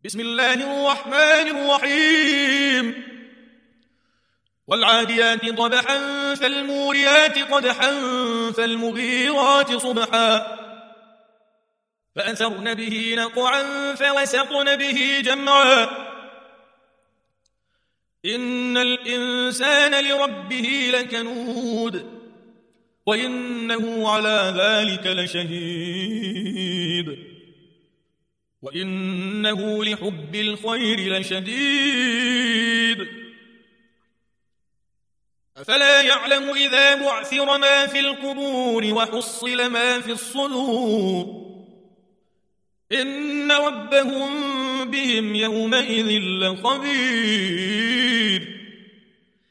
بسم الله الرحمن الرحيم والعاديات ضبحا فالموريات قدحا فالمغيرات صبحا فأثرن به نقعا فوسطن به جمعا إن الإنسان لربه لكنود وإنه على ذلك لشهيد وإنه لحب الخير لشديد أفلا يعلم إذا بعثر ما في القبور وحصل ما في الصدور إن ربهم بهم يومئذ لخبير